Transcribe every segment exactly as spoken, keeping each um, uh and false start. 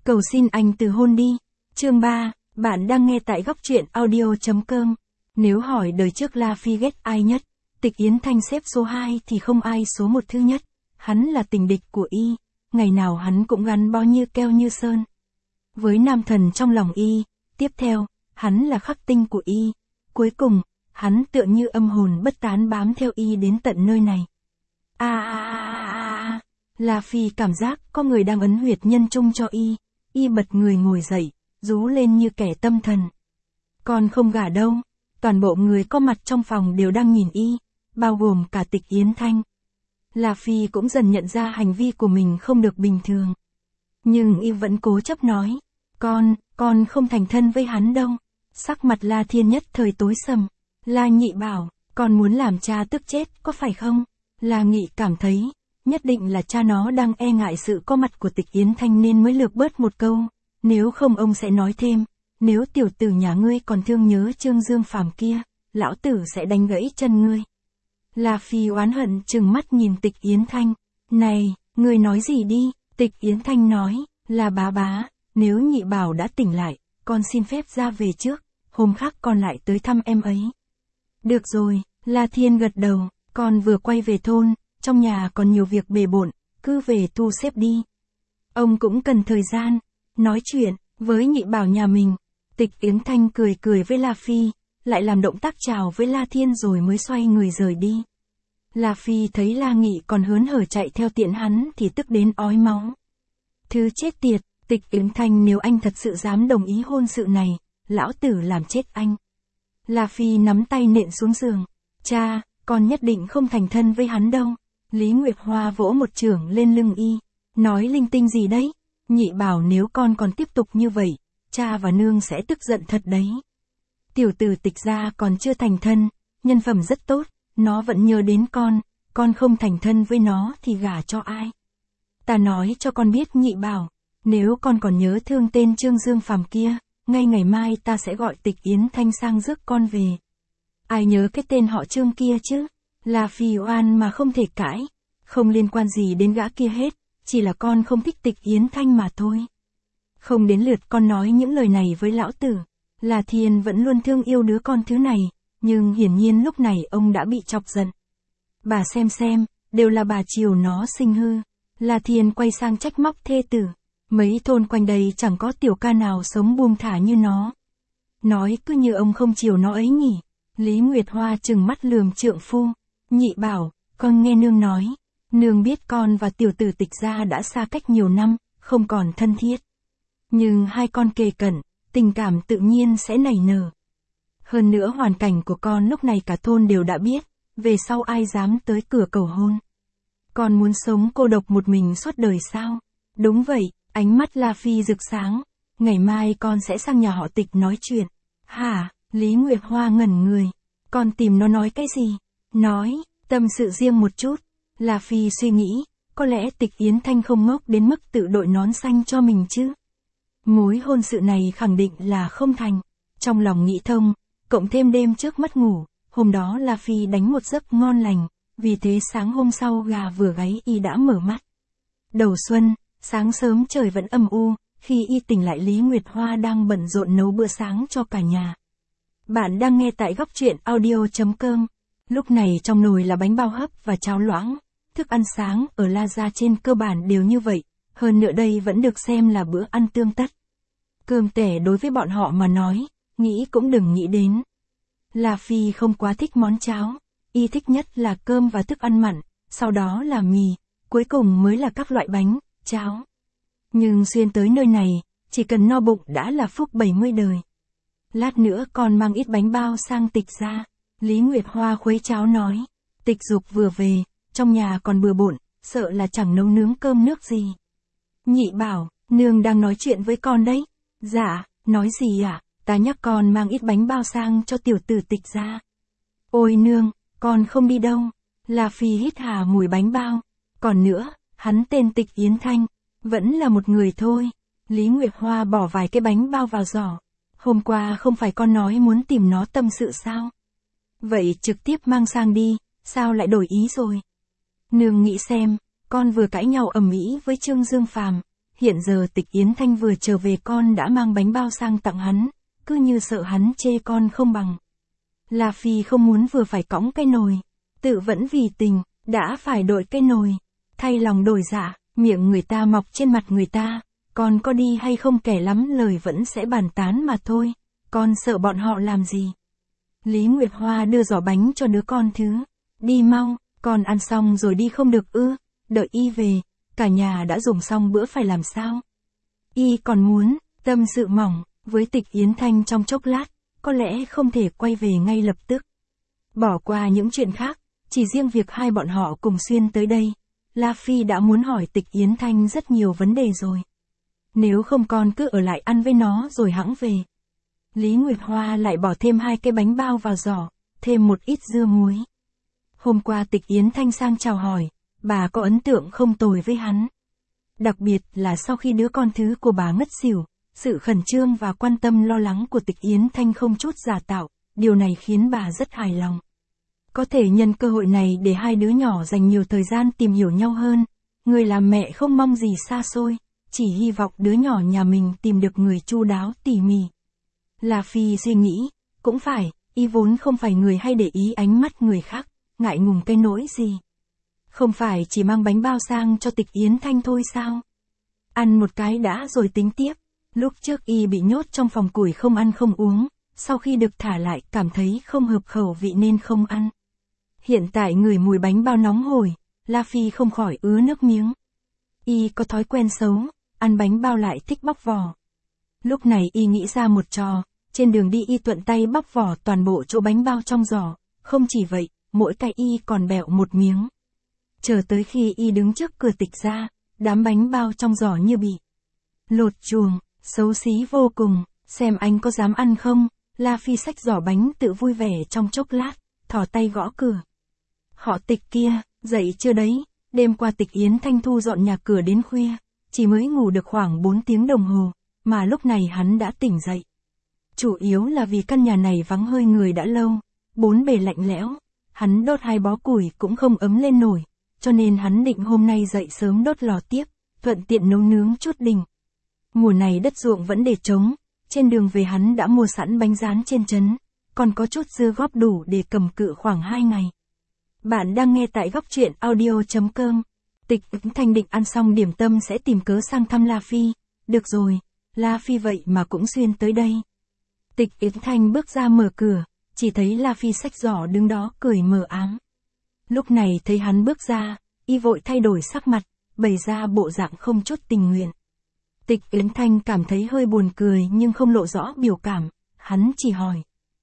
Cầu xin anh từ hôn đi. Chương ba, bạn đang nghe tại góc truyện audio.com. Nếu hỏi đời trước La Phi ghét ai nhất, Tịch Yến Thanh xếp số hai thì không ai số một thứ nhất. Hắn là tình địch của y, ngày nào hắn cũng gắn bó như keo như sơn với nam thần trong lòng y. Tiếp theo, hắn là khắc tinh của y. Cuối cùng, hắn tựa như âm hồn bất tán bám theo y đến tận nơi này. A a a a a. La Phi cảm giác có người đang ấn huyệt nhân trung cho y. Y bật người ngồi dậy, rú lên như kẻ tâm thần. Con không gả đâu. Toàn bộ người có mặt trong phòng đều đang nhìn y, bao gồm cả Tịch Yến Thanh. La Phi cũng dần nhận ra hành vi của mình không được bình thường. Nhưng y vẫn cố chấp nói, con, con không thành thân với hắn đâu. Sắc mặt La Thiên nhất thời tối sầm. La Nhị bảo, con muốn làm cha tức chết có phải không? La Nghị cảm thấy, nhất định là cha nó đang e ngại sự có mặt của Tịch Yến Thanh nên mới lược bớt một câu. Nếu không ông sẽ nói thêm, nếu tiểu tử nhà ngươi còn thương nhớ Trương Dương Phàm kia, lão tử sẽ đánh gãy chân ngươi. La Phi oán hận trừng mắt nhìn Tịch Yến Thanh. Này, ngươi nói gì đi? Tịch Yến Thanh nói, là bá bá, nếu Nhị bảo đã tỉnh lại, con xin phép ra về trước, hôm khác con lại tới thăm em ấy. Được rồi, La Thiên gật đầu, con vừa quay về thôn, trong nhà còn nhiều việc bề bộn, cứ về thu xếp đi. Ông cũng cần thời gian, nói chuyện, với Nhị bảo nhà mình. Tịch Yến Thanh cười cười với La Phi, lại làm động tác chào với La Thiên rồi mới xoay người rời đi. La Phi thấy La Nghị còn hớn hở chạy theo tiện hắn thì tức đến ói máu. Thứ chết tiệt, Tịch Yến Thanh, nếu anh thật sự dám đồng ý hôn sự này, lão tử làm chết anh. La Phi nắm tay nện xuống giường. Cha, con nhất định không thành thân với hắn đâu. Lý Nguyệt Hoa vỗ một chưởng lên lưng y. Nói linh tinh gì đấy? Nhị bảo nếu con còn tiếp tục như vậy, cha và nương sẽ tức giận thật đấy. Tiểu tử Tịch gia còn chưa thành thân, nhân phẩm rất tốt, nó vẫn nhớ đến con, con không thành thân với nó thì gả cho ai? Ta nói cho con biết Nhị bảo, nếu con còn nhớ thương tên Trương Dương Phàm kia, ngay ngày mai ta sẽ gọi Tịch Yến Thanh sang rước con về. Ai nhớ cái tên họ Trương kia chứ? La Phi oan mà không thể cãi, không liên quan gì đến gã kia hết, chỉ là con không thích Tịch Yến Thanh mà thôi. Không đến lượt con nói những lời này với lão tử. La Thiên vẫn luôn thương yêu đứa con thứ này, nhưng hiển nhiên lúc này ông đã bị chọc giận. Bà xem xem, đều là bà chiều nó sinh hư. La Thiên quay sang trách móc thê tử. Mấy thôn quanh đây chẳng có tiểu ca nào sống buông thả như nó. Nói cứ như ông không chiều nó ấy nhỉ. Lý Nguyệt Hoa trừng mắt lườm trượng phu. Nhị bảo, con nghe nương nói. Nương biết con và tiểu tử Tịch gia đã xa cách nhiều năm, không còn thân thiết. Nhưng hai con kề cận, tình cảm tự nhiên sẽ nảy nở. Hơn nữa hoàn cảnh của con lúc này cả thôn đều đã biết, về sau ai dám tới cửa cầu hôn. Con muốn sống cô độc một mình suốt đời sao? Đúng vậy, ánh mắt La Phi rực sáng. Ngày mai con sẽ sang nhà họ Tịch nói chuyện. Hả? Lý Nguyệt Hoa ngẩn người. Con tìm nó nói cái gì? Nói, tâm sự riêng một chút. La Phi suy nghĩ, có lẽ Tịch Yến Thanh không ngốc đến mức tự đội nón xanh cho mình chứ. Mối hôn sự này khẳng định là không thành. Trong lòng nghĩ thông, cộng thêm đêm trước mất ngủ, hôm đó La Phi đánh một giấc ngon lành, vì thế sáng hôm sau gà vừa gáy y đã mở mắt. Đầu xuân, sáng sớm trời vẫn âm u, khi y tỉnh lại Lý Nguyệt Hoa đang bận rộn nấu bữa sáng cho cả nhà. Bạn đang nghe tại góc truyện audio.com. Lúc này trong nồi là bánh bao hấp và cháo loãng. Thức ăn sáng ở La Gia trên cơ bản đều như vậy, hơn nữa đây vẫn được xem là bữa ăn tương tất. Cơm tẻ đối với bọn họ mà nói, nghĩ cũng đừng nghĩ đến. La Phi không quá thích món cháo, y thích nhất là cơm và thức ăn mặn, sau đó là mì, cuối cùng mới là các loại bánh, cháo. Nhưng xuyên tới nơi này, chỉ cần no bụng đã là phúc bảy mươi đời. Lát nữa còn mang ít bánh bao sang Tịch gia. Lý Nguyệt Hoa khuấy cháo nói. Tịch Dục vừa về, trong nhà còn bừa bộn, sợ là chẳng nấu nướng cơm nước gì. Nhị bảo, nương đang nói chuyện với con đấy. Dạ, nói gì ạ? À? Ta nhắc con mang ít bánh bao sang cho tiểu tử Tịch gia. Ôi nương, con không đi đâu. La Phi hít hà mùi bánh bao. Còn nữa, hắn tên Tịch Yến Thanh, vẫn là một người thôi. Lý Nguyệt Hoa bỏ vài cái bánh bao vào giỏ. Hôm qua không phải con nói muốn tìm nó tâm sự sao? Vậy trực tiếp mang sang đi, sao lại đổi ý rồi? Nương nghĩ xem, con vừa cãi nhau ầm ĩ với Trương Dương Phàm, hiện giờ Tịch Yến Thanh vừa trở về con đã mang bánh bao sang tặng hắn, cứ như sợ hắn chê con không bằng. La Phi không muốn vừa phải cõng cái nồi, tự vẫn vì tình, đã phải đội cái nồi, thay lòng đổi dạ, miệng người ta mọc trên mặt người ta, con có đi hay không kẻ lắm lời vẫn sẽ bàn tán mà thôi, con sợ bọn họ làm gì. Lý Nguyệt Hoa đưa giỏ bánh cho đứa con thứ, đi mau, con ăn xong rồi đi không được ư, đợi y về, cả nhà đã dùng xong bữa phải làm sao. Y còn muốn, tâm sự mỏng, với Tịch Yến Thanh trong chốc lát, có lẽ không thể quay về ngay lập tức. Bỏ qua những chuyện khác, chỉ riêng việc hai bọn họ cùng xuyên tới đây, La Phi đã muốn hỏi Tịch Yến Thanh rất nhiều vấn đề rồi. Nếu không con cứ ở lại ăn với nó rồi hẵng về. Lý Nguyệt Hoa lại bỏ thêm hai cái bánh bao vào giỏ, thêm một ít dưa muối. Hôm qua Tịch Yến Thanh sang chào hỏi, bà có ấn tượng không tồi với hắn. Đặc biệt là sau khi đứa con thứ của bà ngất xỉu, sự khẩn trương và quan tâm lo lắng của Tịch Yến Thanh không chút giả tạo, điều này khiến bà rất hài lòng. Có thể nhân cơ hội này để hai đứa nhỏ dành nhiều thời gian tìm hiểu nhau hơn, người làm mẹ không mong gì xa xôi, chỉ hy vọng đứa nhỏ nhà mình tìm được người chu đáo tỉ mỉ. La Phi suy nghĩ, cũng phải, y vốn không phải người hay để ý ánh mắt người khác, ngại ngùng cái nỗi gì. Không phải chỉ mang bánh bao sang cho Tịch Yến Thanh thôi sao? Ăn một cái đã rồi tính tiếp. Lúc trước y bị nhốt trong phòng củi không ăn không uống, sau khi được thả lại cảm thấy không hợp khẩu vị nên không ăn. Hiện tại ngửi mùi bánh bao nóng hổi, La Phi không khỏi ứa nước miếng. Y có thói quen xấu, ăn bánh bao lại thích bóc vỏ. Lúc này y nghĩ ra một trò, trên đường đi y thuận tay bóc vỏ toàn bộ chỗ bánh bao trong giỏ, không chỉ vậy, mỗi cái y còn bẹo một miếng. Chờ tới khi y đứng trước cửa Tịch ra, đám bánh bao trong giỏ như bị lột chuồng, xấu xí vô cùng, xem anh có dám ăn không. La Phi xách giỏ bánh tự vui vẻ trong chốc lát, thò tay gõ cửa. Họ Tịch kia, dậy chưa đấy? Đêm qua Tịch Yến Thanh thu dọn nhà cửa đến khuya, chỉ mới ngủ được khoảng bốn tiếng đồng hồ, mà lúc này hắn đã tỉnh dậy. Chủ yếu là vì căn nhà này vắng hơi người đã lâu, bốn bề lạnh lẽo, hắn đốt hai bó củi cũng không ấm lên nổi, cho nên hắn định hôm nay dậy sớm đốt lò tiếp, thuận tiện nấu nướng chút đỉnh. Mùa này đất ruộng vẫn để trống, trên đường về hắn đã mua sẵn bánh rán trên trấn, còn có chút dưa góp đủ để cầm cự khoảng hai ngày. Bạn đang nghe tại góc truyện audio chấm com. Tịch Yến Thanh định ăn xong điểm tâm sẽ tìm cớ sang thăm La Phi. Được rồi, La Phi vậy mà cũng xuyên tới đây. Tịch Yến Thanh bước ra mở cửa, chỉ thấy La Phi xách giỏ đứng đó cười mờ ám. Lúc này thấy hắn bước ra, y vội thay đổi sắc mặt, bày ra bộ dạng không chút tình nguyện. Tịch Yến Thanh cảm thấy hơi buồn cười nhưng không lộ rõ biểu cảm, hắn chỉ hỏi.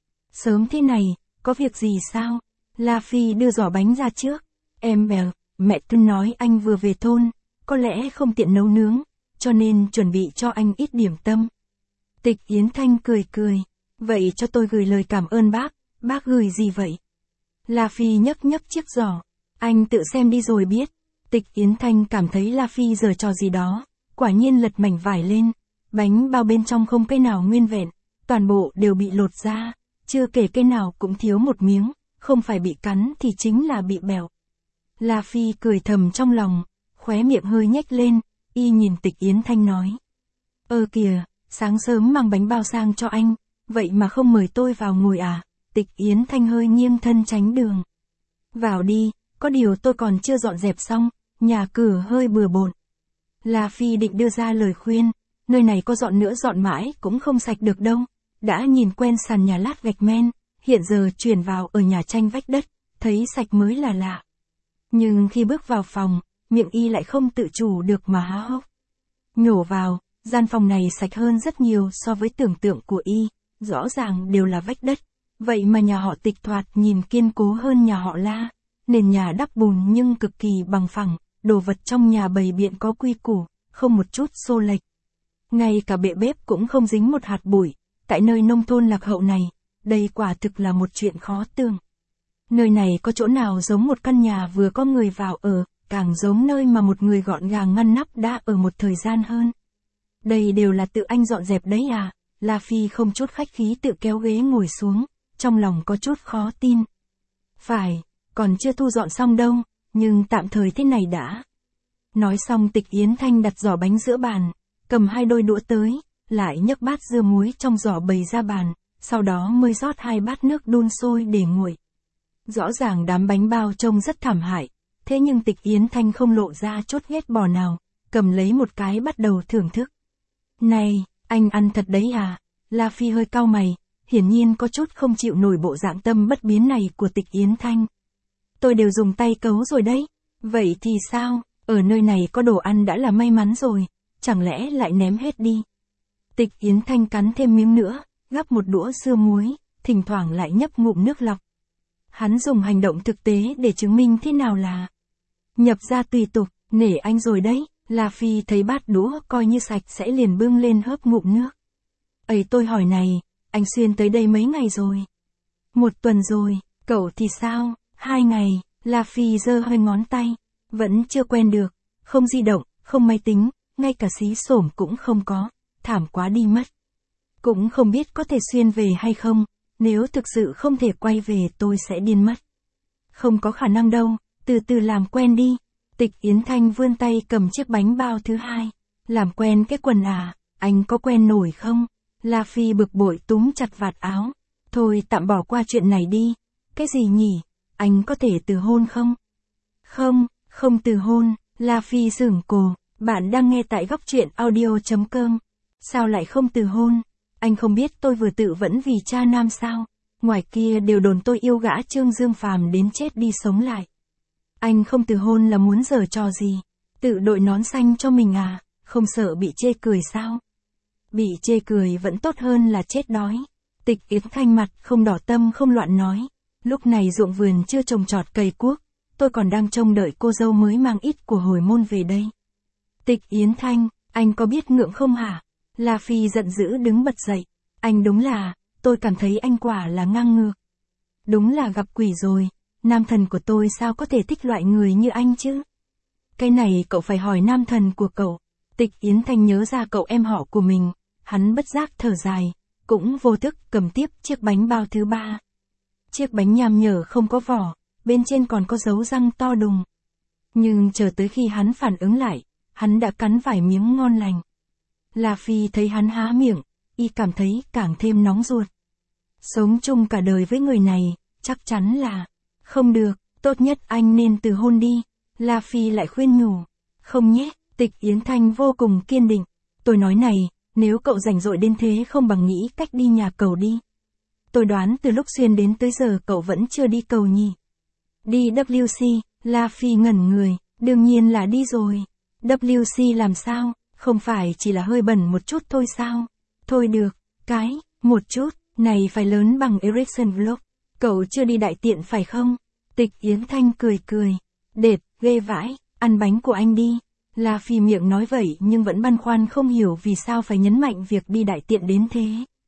Sớm thế này, có việc gì sao? La Phi đưa giỏ bánh ra trước. Em bèo, mẹ tôi nói anh vừa về thôn, có lẽ không tiện nấu nướng, cho nên chuẩn bị cho anh ít điểm tâm. Tịch Yến Thanh cười cười, vậy cho tôi gửi lời cảm ơn bác, bác gửi gì vậy? La Phi nhấc nhấc chiếc giỏ, anh tự xem đi rồi biết. Tịch Yến Thanh cảm thấy La Phi giở trò gì đó, quả nhiên lật mảnh vải lên, bánh bao bên trong không cái nào nguyên vẹn, toàn bộ đều bị lột ra, chưa kể cái nào cũng thiếu một miếng, không phải bị cắn thì chính là bị bèo. La Phi cười thầm trong lòng, khóe miệng hơi nhếch lên, y nhìn Tịch Yến Thanh nói. Ơ kìa, sáng sớm mang bánh bao sang cho anh, vậy mà không mời tôi vào ngồi à? Tịch Yến Thanh hơi nghiêng thân tránh đường. Vào đi, có điều tôi còn chưa dọn dẹp xong, nhà cửa hơi bừa bộn. La Phi định đưa ra lời khuyên, nơi này có dọn nữa dọn mãi cũng không sạch được đâu. Đã nhìn quen sàn nhà lát gạch men, hiện giờ chuyển vào ở nhà tranh vách đất, thấy sạch mới là lạ. Nhưng khi bước vào phòng, miệng y lại không tự chủ được mà há hốc. Nhổ vào, gian phòng này sạch hơn rất nhiều so với tưởng tượng của y, rõ ràng đều là vách đất. Vậy mà nhà họ Tịch thoạt nhìn kiên cố hơn nhà họ La, nền nhà đắp bùn nhưng cực kỳ bằng phẳng, đồ vật trong nhà bày biện có quy củ, không một chút xô lệch. Ngay cả bệ bếp cũng không dính một hạt bụi, tại nơi nông thôn lạc hậu này, đây quả thực là một chuyện khó tưởng. Nơi này có chỗ nào giống một căn nhà vừa có người vào ở, càng giống nơi mà một người gọn gàng ngăn nắp đã ở một thời gian hơn. Đây đều là tự anh dọn dẹp đấy à? La Phi không chút khách khí tự kéo ghế ngồi xuống, trong lòng có chút khó tin. Phải, còn chưa thu dọn xong đâu, nhưng tạm thời thế này đã. Nói xong Tịch Yến Thanh đặt giỏ bánh giữa bàn, cầm hai đôi đũa tới, lại nhấc bát dưa muối trong giỏ bày ra bàn, sau đó mới rót hai bát nước đun sôi để nguội. Rõ ràng đám bánh bao trông rất thảm hại, thế nhưng Tịch Yến Thanh không lộ ra chút ghét bỏ nào, cầm lấy một cái bắt đầu thưởng thức. Này, anh ăn thật đấy à? La Phi hơi cau mày, hiển nhiên có chút không chịu nổi bộ dạng tâm bất biến này của Tịch Yến Thanh. Tôi đều dùng tay cấu rồi đấy. Vậy thì sao? Ở nơi này có đồ ăn đã là may mắn rồi, chẳng lẽ lại ném hết đi? Tịch Yến Thanh cắn thêm miếng nữa, gắp một đũa dưa muối, thỉnh thoảng lại nhấp ngụm nước lọc. Hắn dùng hành động thực tế để chứng minh thế nào là nhập ra tùy tục, nể anh rồi đấy. La Phi thấy bát đũa coi như sạch sẽ liền bưng lên hớp ngụm nước. Ấy tôi hỏi này, anh Xuyên tới đây mấy ngày rồi? Một tuần rồi, cậu thì sao? Hai ngày, La Phi giơ hơi ngón tay. Vẫn chưa quen được, không di động, không máy tính, ngay cả xí xổm cũng không có, thảm quá đi mất. Cũng không biết có thể Xuyên về hay không, nếu thực sự không thể quay về tôi sẽ điên mất. Không có khả năng đâu, từ từ làm quen đi. Tịch Yến Thanh vươn tay cầm chiếc bánh bao thứ hai. Làm quen cái quần à, anh có quen nổi không? La Phi bực bội túm chặt vạt áo. Thôi tạm bỏ qua chuyện này đi. Cái gì nhỉ? Anh có thể từ hôn không? Không, không từ hôn. La Phi sửng cổ. Bạn đang nghe tại góc truyện audio chấm com. Sao lại không từ hôn? Anh không biết tôi vừa tự vẫn vì cha nam sao? Ngoài kia đều đồn tôi yêu gã Trương Dương Phàm đến chết đi sống lại. Anh không từ hôn là muốn giở trò gì? Tự đội nón xanh cho mình à? Không sợ bị chê cười sao? Bị chê cười vẫn tốt hơn là chết đói. Tịch Yến Thanh mặt không đỏ tâm không loạn nói. Lúc này ruộng vườn chưa trồng trọt cày cuốc, tôi còn đang trông đợi cô dâu mới mang ít của hồi môn về đây. Tịch Yến Thanh, anh có biết ngượng không hả? La Phi giận dữ đứng bật dậy. Anh đúng là, tôi cảm thấy anh quả là ngang ngược. Đúng là gặp quỷ rồi, nam thần của tôi sao có thể thích loại người như anh chứ? Cái này cậu phải hỏi nam thần của cậu. Tịch Yến Thanh nhớ ra cậu em họ của mình, hắn bất giác thở dài, cũng vô thức cầm tiếp chiếc bánh bao thứ ba. Chiếc bánh nham nhở không có vỏ, bên trên còn có dấu răng to đùng. Nhưng chờ tới khi hắn phản ứng lại, hắn đã cắn vài miếng ngon lành. La Phi thấy hắn há miệng, y cảm thấy càng thêm nóng ruột. Sống chung cả đời với người này, chắc chắn là không được, tốt nhất anh nên từ hôn đi. La Phi lại khuyên nhủ. Không nhé, Tịch Yến Thanh vô cùng kiên định. Tôi nói này, nếu cậu rảnh rỗi đến thế không bằng nghĩ cách đi nhà cầu đi. Tôi đoán từ lúc Xuyên đến tới giờ cậu vẫn chưa đi cầu nhỉ. Đi W C, La Phi ngẩn người, đương nhiên là đi rồi. W C làm sao, không phải chỉ là hơi bẩn một chút thôi sao? Thôi được, cái, một chút, này phải lớn bằng Ericsson Vlog. Cậu chưa đi đại tiện phải không? Tịch Yến Thanh cười cười. Đệt, ghê vãi, ăn bánh của anh đi. La Phi miệng nói vậy nhưng vẫn băn khoăn không hiểu vì sao phải nhấn mạnh việc đi đại tiện đến thế.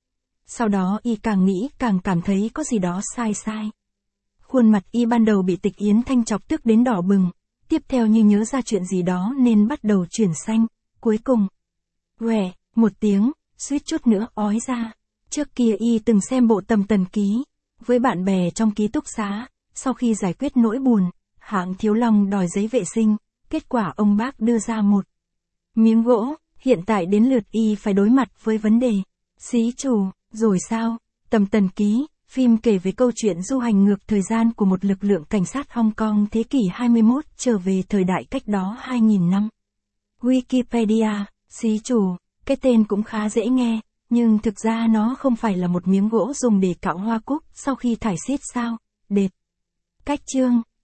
Sau đó y càng nghĩ càng cảm thấy có gì đó sai sai. Khuôn mặt y ban đầu bị Tịch Yến Thanh chọc tức đến đỏ bừng, tiếp theo như nhớ ra chuyện gì đó nên bắt đầu chuyển xanh, cuối cùng. Quẻ, một tiếng, suýt chút nữa ói ra. Trước kia y từng xem bộ Tầm Tần Ký, với bạn bè trong ký túc xá, sau khi giải quyết nỗi buồn, hạng Thiếu Long đòi giấy vệ sinh, kết quả ông bác đưa ra một miếng gỗ, hiện tại đến lượt y phải đối mặt với vấn đề. Xí chủ, rồi sao? Tầm Tần Ký, phim kể về câu chuyện du hành ngược thời gian của một lực lượng cảnh sát Hong Kong thế kỷ hai mươi mốt trở về thời đại cách đó hai nghìn năm. Wikipedia, xí chủ, cái tên cũng khá dễ nghe, nhưng thực ra nó không phải là một miếng gỗ dùng để cạo hoa cúc sau khi thải xít sao? Đệt. Cách chương